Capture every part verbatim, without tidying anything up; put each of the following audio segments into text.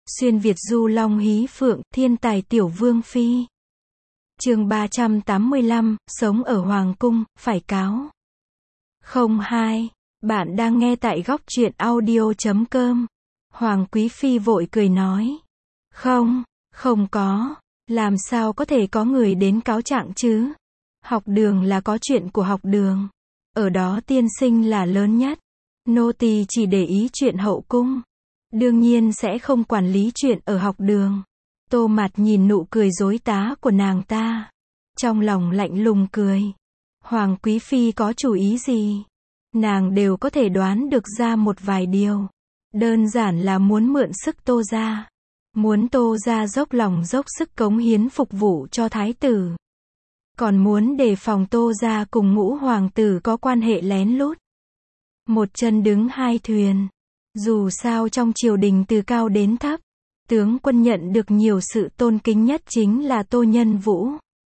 Xuyên Việt du long hí phượng, thiên tài tiểu vương phi. Chương ba trăm tám mươi lăm, sống ở hoàng cung, phải cáo. Không hai, bạn đang nghe tại góc truyện audio chấm com. Hoàng quý phi vội cười nói. Không, không có, làm sao có thể có người đến cáo trạng chứ? Học đường là có chuyện của học đường. Ở đó tiên sinh là lớn nhất. Nô tỳ chỉ để ý chuyện hậu cung. Đương nhiên sẽ không quản lý chuyện ở học đường. Tô Mạt nhìn nụ cười dối tá của nàng ta. Trong lòng lạnh lùng cười. Hoàng quý phi có chủ ý gì? Nàng đều có thể đoán được ra một vài điều. Đơn giản là muốn mượn sức Tô gia. Muốn Tô gia dốc lòng dốc sức cống hiến phục vụ cho thái tử. Còn muốn đề phòng Tô gia cùng ngũ hoàng tử có quan hệ lén lút. Một chân đứng hai thuyền. Dù sao trong triều đình từ cao đến thấp, tướng quân nhận được nhiều sự tôn kính nhất chính là Tô Nhân Vũ.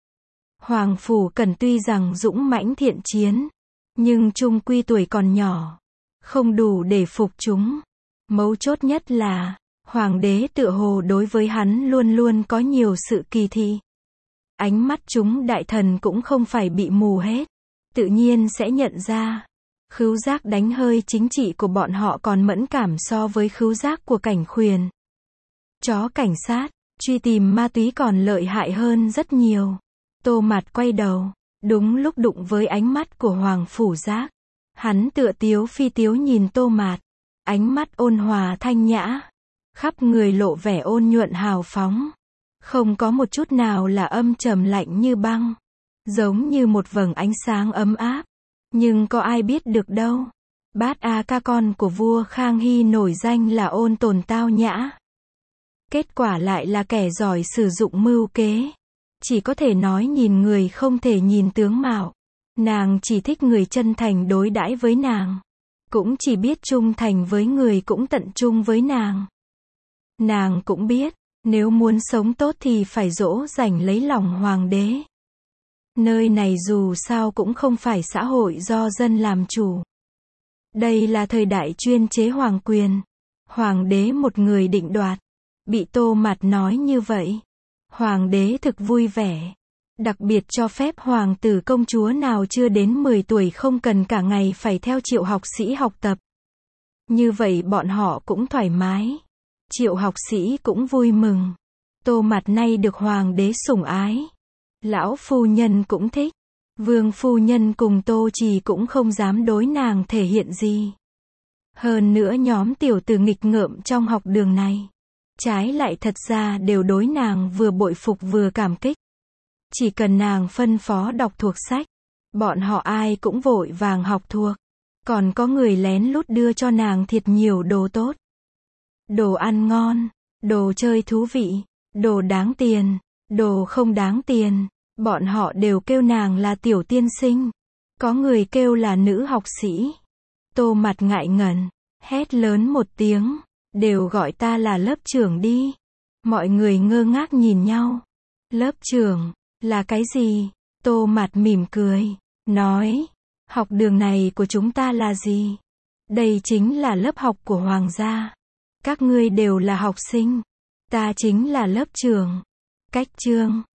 Hoàng phủ Cẩn tuy rằng dũng mãnh thiện chiến, nhưng chung quy tuổi còn nhỏ, không đủ để phục chúng. Mấu chốt nhất là, hoàng đế tựa hồ đối với hắn luôn luôn có nhiều sự kỳ thị. Ánh mắt chúng đại thần cũng không phải bị mù hết, tự nhiên sẽ nhận ra. Khứu giác đánh hơi chính trị của bọn họ còn mẫn cảm so với khứu giác của cảnh khuyển. Chó cảnh sát, truy tìm ma túy còn lợi hại hơn rất nhiều. Tô Mạt quay đầu, đúng lúc đụng với ánh mắt của Hoàng Phủ Giác. Hắn tựa tiếu phi tiếu nhìn Tô Mạt, ánh mắt ôn hòa thanh nhã, khắp người lộ vẻ ôn nhuận hào phóng. Không có một chút nào là âm trầm lạnh như băng, giống như một vầng ánh sáng ấm áp. Nhưng có ai biết được đâu. Bát A Ca con của vua Khang Hy nổi danh là ôn tồn tao nhã. Kết quả lại là kẻ giỏi sử dụng mưu kế. Chỉ có thể nói nhìn người không thể nhìn tướng mạo. Nàng chỉ thích người chân thành đối đãi với nàng. Cũng chỉ biết trung thành với người cũng tận trung với nàng. Nàng cũng biết, nếu muốn sống tốt thì phải dỗ dành lấy lòng hoàng đế. Nơi này dù sao cũng không phải xã hội do dân làm chủ. Đây là thời đại chuyên chế hoàng quyền. Hoàng đế một người định đoạt. Bị Tô Mạt nói như vậy, hoàng đế thực vui vẻ. Đặc biệt cho phép hoàng tử công chúa nào chưa đến mười tuổi không cần cả ngày phải theo Triệu học sĩ học tập. Như vậy bọn họ cũng thoải mái. Triệu học sĩ cũng vui mừng. Tô Mạt nay được hoàng đế sủng ái. Lão phu nhân cũng thích. Vương phu nhân cùng Tô Trì cũng không dám đối nàng thể hiện gì. Hơn nữa nhóm tiểu tử nghịch ngợm trong học đường này, trái lại thật ra đều đối nàng vừa bội phục vừa cảm kích. Chỉ cần nàng phân phó đọc thuộc sách, bọn họ ai cũng vội vàng học thuộc. Còn có người lén lút đưa cho nàng thiệt nhiều đồ tốt. Đồ ăn ngon, đồ chơi thú vị, đồ đáng tiền, đồ không đáng tiền. Bọn họ đều kêu nàng là tiểu tiên sinh. Có người kêu là nữ học sĩ. Tô Mạt ngại ngần, hét lớn một tiếng. Đều gọi ta là lớp trưởng đi. Mọi người ngơ ngác nhìn nhau. Lớp trưởng, là cái gì? Tô Mạt mỉm cười, nói. Học đường này của chúng ta là gì? Đây chính là lớp học của hoàng gia. Các ngươi đều là học sinh. Ta chính là lớp trưởng. Cách chương.